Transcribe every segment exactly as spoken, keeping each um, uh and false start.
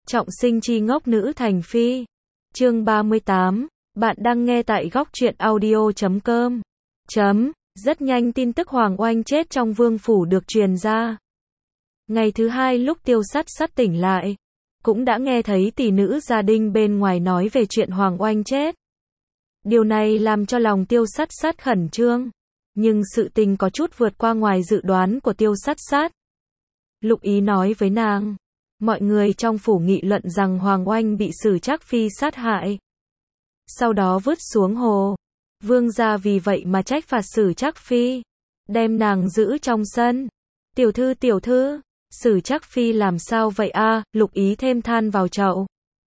Trọng sinh chi ngốc nữ thành phi. Chương ba mươi tám. Bạn đang nghe tại góc truyện audio chấm com. Chấm. Rất nhanh tin tức Hoàng Oanh chết trong vương phủ được truyền ra. Ngày thứ hai lúc Tiêu Sắt Sắt tỉnh lại, cũng đã nghe thấy tỷ nữ gia đình bên ngoài nói về chuyện Hoàng Oanh chết. Điều này làm cho lòng Tiêu Sắt Sắt khẩn trương, nhưng sự tình có chút vượt qua ngoài dự đoán của Tiêu Sắt Sắt. Lục Ý nói với nàng, mọi người trong phủ nghị luận rằng Hoàng Oanh bị Sử Trác Phi sát hại, sau đó vứt xuống hồ. Vương gia vì vậy mà trách phạt Sử Trác Phi, đem nàng giữ trong sân. Tiểu thư tiểu thư, Sử Trác Phi làm sao vậy a? À? Lục Ý thêm than vào chậu.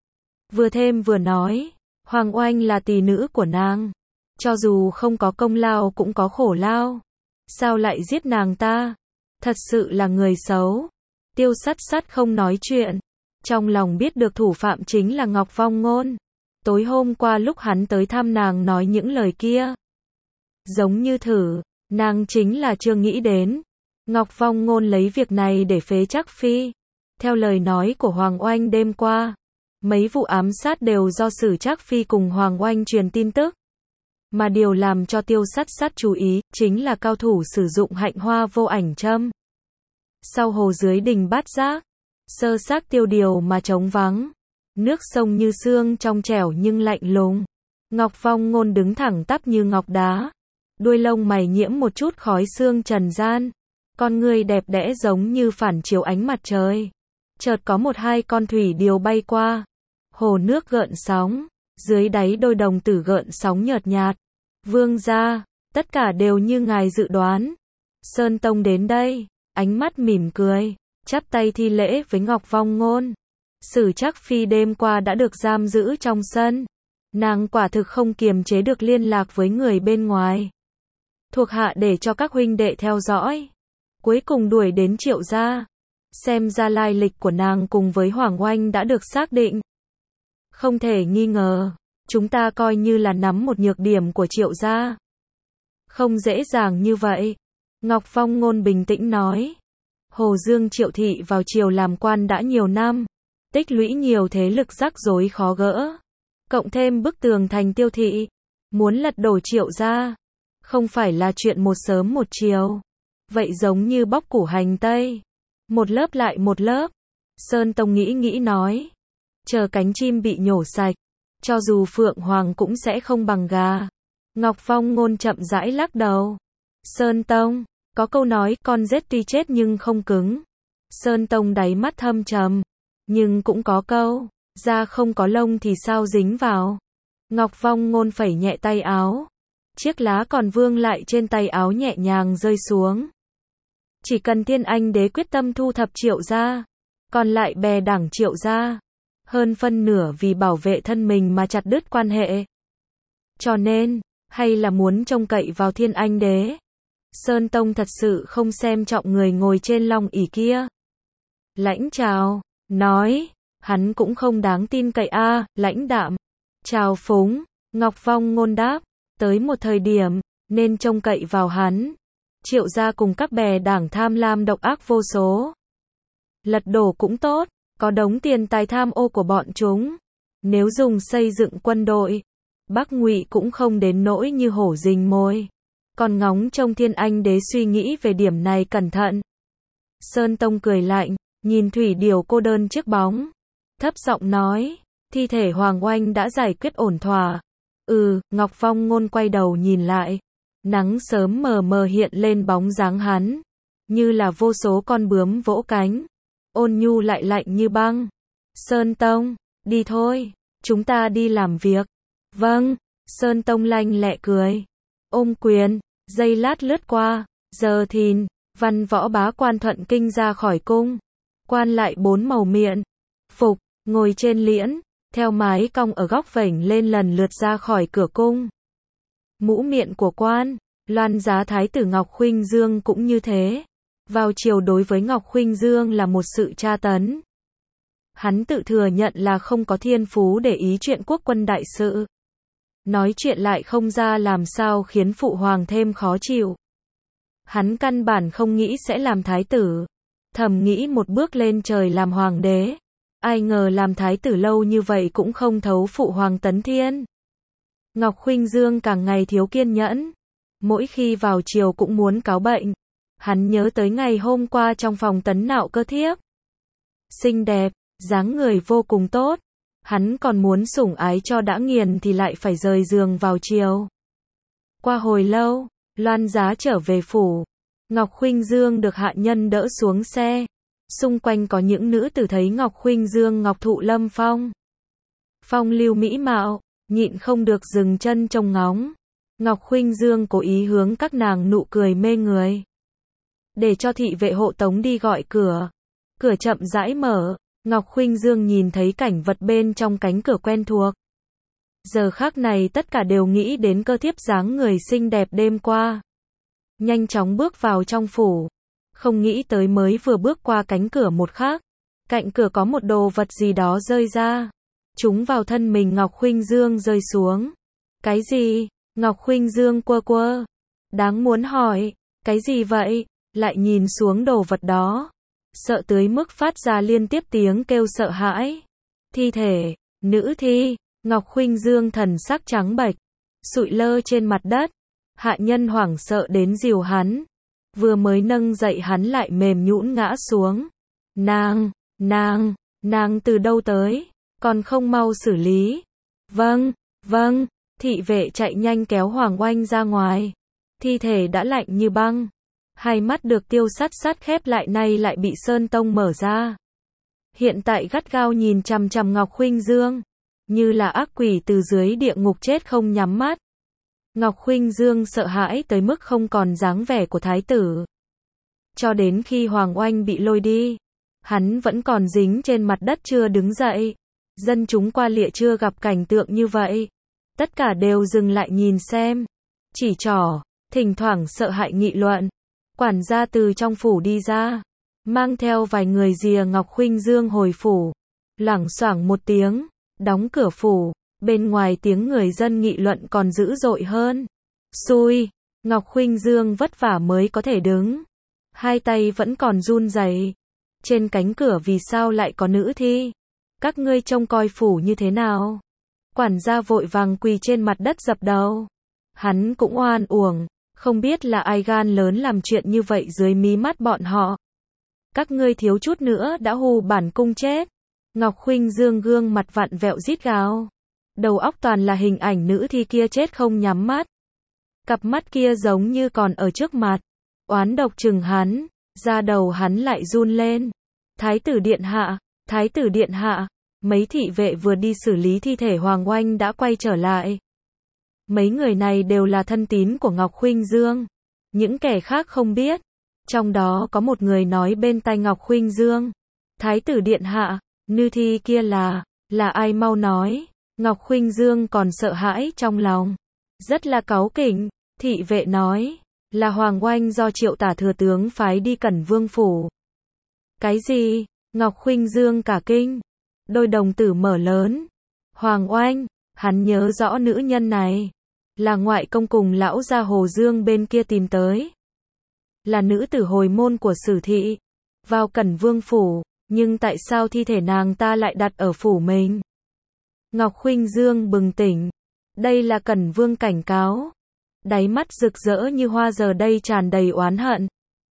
Vừa thêm vừa nói, Hoàng Oanh là tỷ nữ của nàng, cho dù không có công lao cũng có khổ lao. Sao lại giết nàng ta? Thật sự là người xấu. Tiêu Sắt Sắt không nói chuyện, trong lòng biết được thủ phạm chính là Ngọc Vong Ngôn. Tối hôm qua lúc hắn tới thăm nàng nói những lời kia, giống như thử, nàng chính là chưa nghĩ đến. Ngọc Vong Ngôn lấy việc này để phế Trác Phi. Theo lời nói của Hoàng Oanh đêm qua, mấy vụ ám sát đều do Sử Trác Phi cùng Hoàng Oanh truyền tin tức. Mà điều làm cho Tiêu Sắt Sắt chú ý, chính là cao thủ sử dụng hạnh hoa vô ảnh châm. Sau hồ dưới đình Bát Giác, sơ xác tiêu điều mà trống vắng. Nước sông như sương trong trẻo nhưng lạnh lùng. Ngọc Vong Ngôn đứng thẳng tắp như ngọc đá. Đuôi lông mày nhiễm một chút khói sương trần gian. Con người đẹp đẽ giống như phản chiếu ánh mặt trời. Chợt có một hai con thủy điêu bay qua. Hồ nước gợn sóng. Dưới đáy đôi đồng tử gợn sóng nhợt nhạt. Vương gia, tất cả đều như ngài dự đoán. Sơn Tông đến đây, ánh mắt mỉm cười, chắp tay thi lễ với Ngọc Vong Ngôn. Sử Trác Phi đêm qua đã được giam giữ trong sân. Nàng quả thực không kiềm chế được liên lạc với người bên ngoài. Thuộc hạ để cho các huynh đệ theo dõi. Cuối cùng đuổi đến Triệu gia. Xem ra lai lịch của nàng cùng với Hoàng Oanh đã được xác định. Không thể nghi ngờ, chúng ta coi như là nắm một nhược điểm của Triệu gia. Không dễ dàng như vậy. Ngọc Vong Ngôn bình tĩnh nói. Hồ Dương Triệu thị vào triều làm quan đã nhiều năm, tích lũy nhiều thế lực rắc rối khó gỡ. Cộng thêm bức tường thành Tiêu thị, muốn lật đổ Triệu gia, không phải là chuyện một sớm một chiều. Vậy giống như bóc củ hành tây, một lớp lại một lớp. Sơn Tông nghĩ nghĩ nói, chờ cánh chim bị nhổ sạch, cho dù Phượng Hoàng cũng sẽ không bằng gà. Ngọc Vong Ngôn chậm rãi lắc đầu. Sơn Tông, có câu nói con rết tuy chết nhưng không cứng. Sơn Tông đáy mắt thâm trầm, nhưng cũng có câu, da không có lông thì sao dính vào. Ngọc Vong Ngôn phẩy nhẹ tay áo. Chiếc lá còn vương lại trên tay áo nhẹ nhàng rơi xuống. Chỉ cần Thiên Anh đế quyết tâm thu thập Triệu gia, còn lại bè đảng Triệu gia, hơn phân nửa vì bảo vệ thân mình mà chặt đứt quan hệ. Cho nên, hay là muốn trông cậy vào Thiên Anh đế. Sơn Tông thật sự không xem trọng người ngồi trên long ỷ kia. Lãnh Trào, nói, hắn cũng không đáng tin cậy a. À, lãnh đạm, trào phúng. Ngọc Vong Ngôn đáp, tới một thời điểm, nên trông cậy vào hắn. Triệu gia cùng các bè đảng tham lam độc ác vô số. Lật đổ cũng tốt, có đống tiền tài tham ô của bọn chúng. Nếu dùng xây dựng quân đội, Bắc Ngụy cũng không đến nỗi như hổ rình mồi. Còn ngóng trông Thiên Anh đế suy nghĩ về điểm này cẩn thận. Sơn Tông cười lạnh, nhìn thủy điểu cô đơn chiếc bóng, thấp giọng nói, thi thể Hoàng Oanh đã giải quyết ổn thỏa. Ừ, Ngọc Vong Ngôn quay đầu nhìn lại, nắng sớm mờ mờ hiện lên bóng dáng hắn, như là vô số con bướm vỗ cánh, ôn nhu lại lạnh như băng. Sơn Tông, đi thôi, chúng ta đi làm việc. Vâng, Sơn Tông lanh lẹ cười, ôm quyền, giây lát lướt qua, giờ thìn, văn võ bá quan thuận kinh ra khỏi cung. Quan lại bốn màu miện phục, ngồi trên liễn, theo mái cong ở góc vảnh lên lần lượt ra khỏi cửa cung. Mũ miện của quan, Loan giá thái tử Ngọc Khuynh Dương cũng như thế. Vào triều đối với Ngọc Khuynh Dương là một sự tra tấn. Hắn tự thừa nhận là không có thiên phú để ý chuyện quốc quân đại sự. Nói chuyện lại không ra làm sao khiến phụ hoàng thêm khó chịu. Hắn căn bản không nghĩ sẽ làm thái tử. Thầm nghĩ một bước lên trời làm hoàng đế. Ai ngờ làm thái tử lâu như vậy cũng không thấu phụ hoàng Tấn Thiên. Ngọc Khuynh Dương càng ngày thiếu kiên nhẫn. Mỗi khi vào chiều cũng muốn cáo bệnh. Hắn nhớ tới ngày hôm qua trong phòng Tấn Nạo Cơ thiếp. Xinh đẹp, dáng người vô cùng tốt. Hắn còn muốn sủng ái cho đã nghiền thì lại phải rời giường vào chiều. Qua hồi lâu, Loan Giá trở về phủ. Ngọc Khuynh Dương được hạ nhân đỡ xuống xe. Xung quanh có những nữ tử thấy Ngọc Khuynh Dương ngọc thụ lâm phong. Phong lưu mỹ mạo, nhịn không được dừng chân trông ngóng. Ngọc Khuynh Dương cố ý hướng các nàng nụ cười mê người. Để cho thị vệ hộ tống đi gọi cửa. Cửa chậm rãi mở, Ngọc Khuynh Dương nhìn thấy cảnh vật bên trong cánh cửa quen thuộc. Giờ khắc này tất cả đều nghĩ đến cơ thiếp dáng người xinh đẹp đêm qua. Nhanh chóng bước vào trong phủ. Không nghĩ tới mới vừa bước qua cánh cửa một khắc. Cạnh cửa có một đồ vật gì đó rơi ra. Chúng vào thân mình Ngọc Khuynh Dương rơi xuống. Cái gì? Ngọc Khuynh Dương quơ quơ. Đáng muốn hỏi. Cái gì vậy? Lại nhìn xuống đồ vật đó. Sợ tới mức phát ra liên tiếp tiếng kêu sợ hãi. Thi thể. Nữ thi. Ngọc Khuynh Dương thần sắc trắng bệch. Sụi lơ trên mặt đất. Hạ nhân hoảng sợ đến dìu hắn. Vừa mới nâng dậy hắn lại mềm nhũn ngã xuống. Nàng, nàng, nàng từ đâu tới? Còn không mau xử lý. Vâng, vâng, thị vệ chạy nhanh kéo Hoàng Oanh ra ngoài. Thi thể đã lạnh như băng. Hai mắt được Tiêu Sắt Sắt khép lại nay lại bị Sơn Tông mở ra. Hiện tại gắt gao nhìn chằm chằm Ngọc Khuynh Dương. Như là ác quỷ từ dưới địa ngục chết không nhắm mắt. Ngọc Khuynh Dương sợ hãi tới mức không còn dáng vẻ của thái tử. Cho đến khi Hoàng Oanh bị lôi đi, hắn vẫn còn dính trên mặt đất chưa đứng dậy. Dân chúng qua lịa chưa gặp cảnh tượng như vậy. Tất cả đều dừng lại nhìn xem. Chỉ trỏ, thỉnh thoảng sợ hãi nghị luận. Quản gia từ trong phủ đi ra, mang theo vài người rìa Ngọc Khuynh Dương hồi phủ. Loảng xoảng một tiếng, đóng cửa phủ. Bên ngoài tiếng người dân nghị luận còn dữ dội hơn. Xui, Ngọc Khuynh Dương vất vả mới có thể đứng. Hai tay vẫn còn run rẩy. Trên cánh cửa vì sao lại có nữ thi? Các ngươi trông coi phủ như thế nào? Quản gia vội vàng quỳ trên mặt đất dập đầu. Hắn cũng oan uổng, không biết là ai gan lớn làm chuyện như vậy dưới mí mắt bọn họ. Các ngươi thiếu chút nữa đã hù bản cung chết. Ngọc Khuynh Dương gương mặt vặn vẹo rít gào. Đầu óc toàn là hình ảnh nữ thi kia chết không nhắm mắt. Cặp mắt kia giống như còn ở trước mặt. Oán độc chừng hắn, da đầu hắn lại run lên. Thái tử điện hạ, thái tử điện hạ. Mấy thị vệ vừa đi xử lý thi thể Hoàng Oanh đã quay trở lại. Mấy người này đều là thân tín của Ngọc Khuynh Dương. Những kẻ khác không biết. Trong đó có một người nói bên tai Ngọc Khuynh Dương. Thái tử điện hạ, nữ thi kia là, là ai mau nói. Ngọc Khuynh Dương còn sợ hãi trong lòng. Rất là cáu kỉnh, thị vệ nói. Là Hoàng Oanh do Triệu Tả thừa tướng phái đi Cẩn Vương phủ. Cái gì? Ngọc Khuynh Dương cả kinh. Đôi đồng tử mở lớn. Hoàng Oanh, hắn nhớ rõ nữ nhân này. Là ngoại công cùng lão gia Hồ Dương bên kia tìm tới. Là nữ tử hồi môn của Sử thị. Vào Cẩn Vương phủ, nhưng tại sao thi thể nàng ta lại đặt ở phủ mình? Ngọc Khuynh Dương bừng tỉnh. Đây là Cẩn Vương cảnh cáo. Đáy mắt rực rỡ như hoa giờ đây tràn đầy oán hận.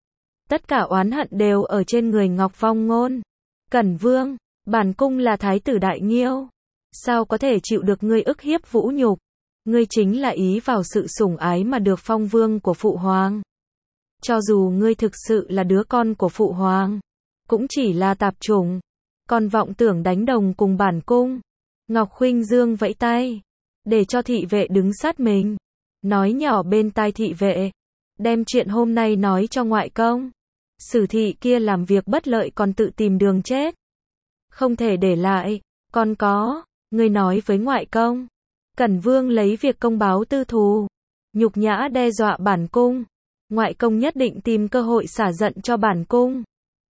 Tất cả oán hận đều ở trên người Ngọc Vong Ngôn. Cẩn Vương, bản cung là thái tử đại nghiêu. Sao có thể chịu được ngươi ức hiếp vũ nhục? Ngươi chính là ý vào sự sủng ái mà được phong vương của phụ hoàng. Cho dù ngươi thực sự là đứa con của phụ hoàng, cũng chỉ là tạp chủng. Còn vọng tưởng đánh đồng cùng bản cung. Ngọc Khuynh Dương vẫy tay, để cho thị vệ đứng sát mình. Nói nhỏ bên tai thị vệ. Đem chuyện hôm nay nói cho ngoại công. Sử thị kia làm việc bất lợi còn tự tìm đường chết. Không thể để lại. Còn có, ngươi nói với ngoại công. Cẩn Vương lấy việc công báo tư thù. Nhục nhã đe dọa bản cung. Ngoại công nhất định tìm cơ hội xả giận cho bản cung.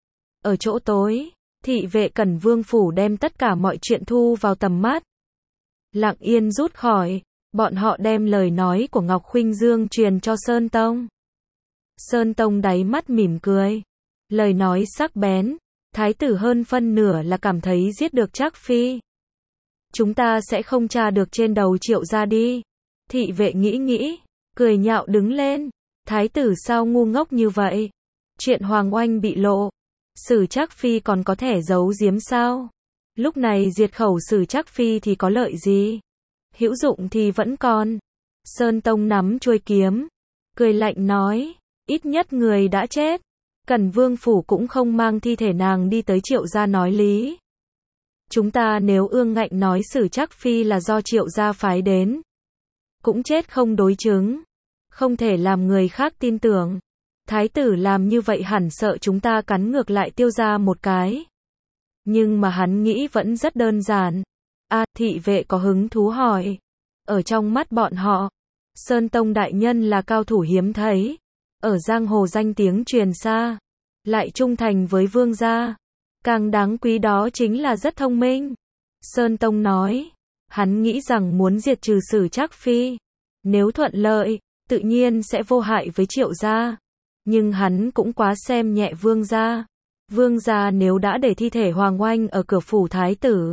Ở chỗ tối, thị vệ Cẩn Vương phủ đem tất cả mọi chuyện thu vào tầm mắt. Lặng yên rút khỏi. Bọn họ đem lời nói của Ngọc Khuynh Dương truyền cho Sơn Tông. Sơn Tông đáy mắt mỉm cười. Lời nói sắc bén, Thái tử hơn phân nửa là cảm thấy giết được Trác Phi. Chúng ta sẽ không tra được trên đầu Triệu gia đi. Thị vệ nghĩ nghĩ, cười nhạo đứng lên. Thái tử sao ngu ngốc như vậy? Chuyện Hoàng Oanh bị lộ, Sử Trác Phi còn có thể giấu giếm sao? Lúc này diệt khẩu Sử Trác Phi thì có lợi gì? Hữu dụng thì vẫn còn. Sơn Tông nắm chuôi kiếm, cười lạnh nói, ít nhất người đã chết. Cẩn Vương phủ cũng không mang thi thể nàng đi tới Triệu gia nói lý. Chúng ta nếu ương ngạnh nói Sử Trác Phi là do Triệu gia phái đến, cũng chết không đối chứng, không thể làm người khác tin tưởng. Thái tử làm như vậy hẳn sợ chúng ta cắn ngược lại Tiêu gia một cái. Nhưng mà hắn nghĩ vẫn rất đơn giản. A, thị vệ có hứng thú hỏi. Ở trong mắt bọn họ, Sơn Tông đại nhân là cao thủ hiếm thấy. Ở giang hồ danh tiếng truyền xa, lại trung thành với vương gia. Càng đáng quý đó chính là rất thông minh. Sơn Tông nói, hắn nghĩ rằng muốn diệt trừ Sử Trác Phi, nếu thuận lợi, tự nhiên sẽ vô hại với Triệu gia. Nhưng hắn cũng quá xem nhẹ vương gia. Vương gia nếu đã để thi thể Hoàng Oanh ở cửa phủ thái tử,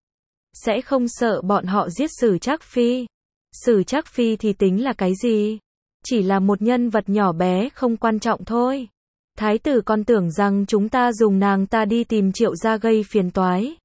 sẽ không sợ bọn họ giết Sử Trác Phi. Sử Trác Phi thì tính là cái gì? Chỉ là một nhân vật nhỏ bé không quan trọng thôi. Thái tử còn tưởng rằng chúng ta dùng nàng ta đi tìm Triệu gia gây phiền toái.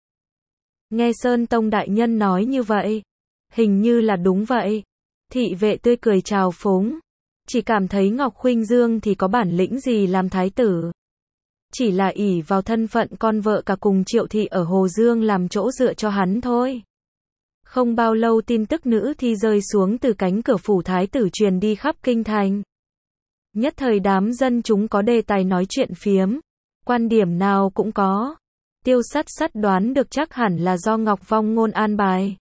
Nghe Sơn Tông đại nhân nói như vậy, hình như là đúng vậy. Thị vệ tươi cười trào phúng, chỉ cảm thấy Ngọc Khuynh Dương thì có bản lĩnh gì làm thái tử. Chỉ là ỷ vào thân phận con vợ cả cùng Triệu thị ở Hồ Dương làm chỗ dựa cho hắn thôi. Không bao lâu tin tức nữ thi rơi xuống từ cánh cửa phủ thái tử truyền đi khắp kinh thành. Nhất thời đám dân chúng có đề tài nói chuyện phiếm, quan điểm nào cũng có. Tiêu Sắt Sắt đoán được chắc hẳn là do Ngọc Vong Ngôn an bài.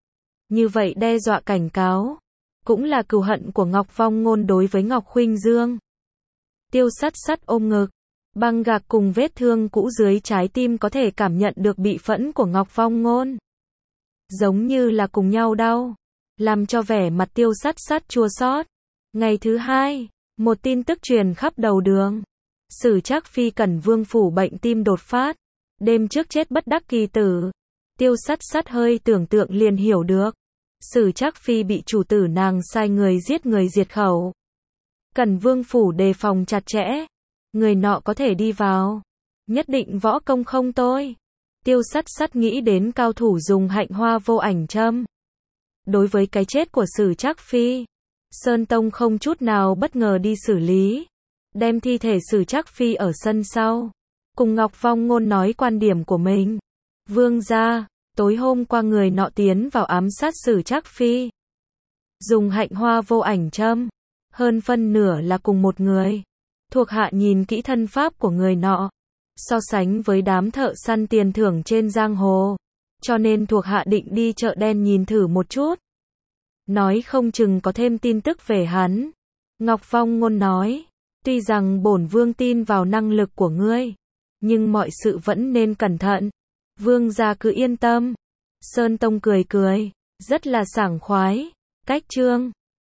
Như vậy đe dọa cảnh cáo, cũng là cừu hận của Ngọc Vong Ngôn đối với Ngọc Khuynh Dương. Tiêu Sắt Sắt ôm ngực, băng gạc cùng vết thương cũ dưới trái tim có thể cảm nhận được bị phẫn của Ngọc Vong Ngôn. Giống như là cùng nhau đau, làm cho vẻ mặt Tiêu Sắt Sắt chua xót. Ngày thứ hai, một tin tức truyền khắp đầu đường. Sử Trác Phi Cẩn Vương phủ bệnh tim đột phát, đêm trước chết bất đắc kỳ tử. Tiêu Sắt Sắt hơi tưởng tượng liền hiểu được. Sử Trác Phi bị chủ tử nàng sai người giết người diệt khẩu. Cẩn Vương phủ đề phòng chặt chẽ, người nọ có thể đi vào, nhất định võ công không tôi. Tiêu Sắt Sắt nghĩ đến cao thủ dùng hạnh hoa vô ảnh châm. Đối với cái chết của Sử Trác Phi, Sơn Tông không chút nào bất ngờ đi xử lý, đem thi thể Sử Trác Phi ở sân sau, cùng Ngọc Vong Ngôn nói quan điểm của mình. Vương gia, tối hôm qua người nọ tiến vào ám sát Sử Trác Phi, dùng hạnh hoa vô ảnh châm, hơn phân nửa là cùng một người. Thuộc hạ nhìn kỹ thân pháp của người nọ, so sánh với đám thợ săn tiền thưởng trên giang hồ, cho nên thuộc hạ định đi chợ đen nhìn thử một chút. Nói không chừng có thêm tin tức về hắn. Ngọc Vong Ngôn nói, tuy rằng bổn vương tin vào năng lực của ngươi, nhưng mọi sự vẫn nên cẩn thận. Vương gia cứ yên tâm. Sơn Tông cười cười, rất là sảng khoái. Cách chương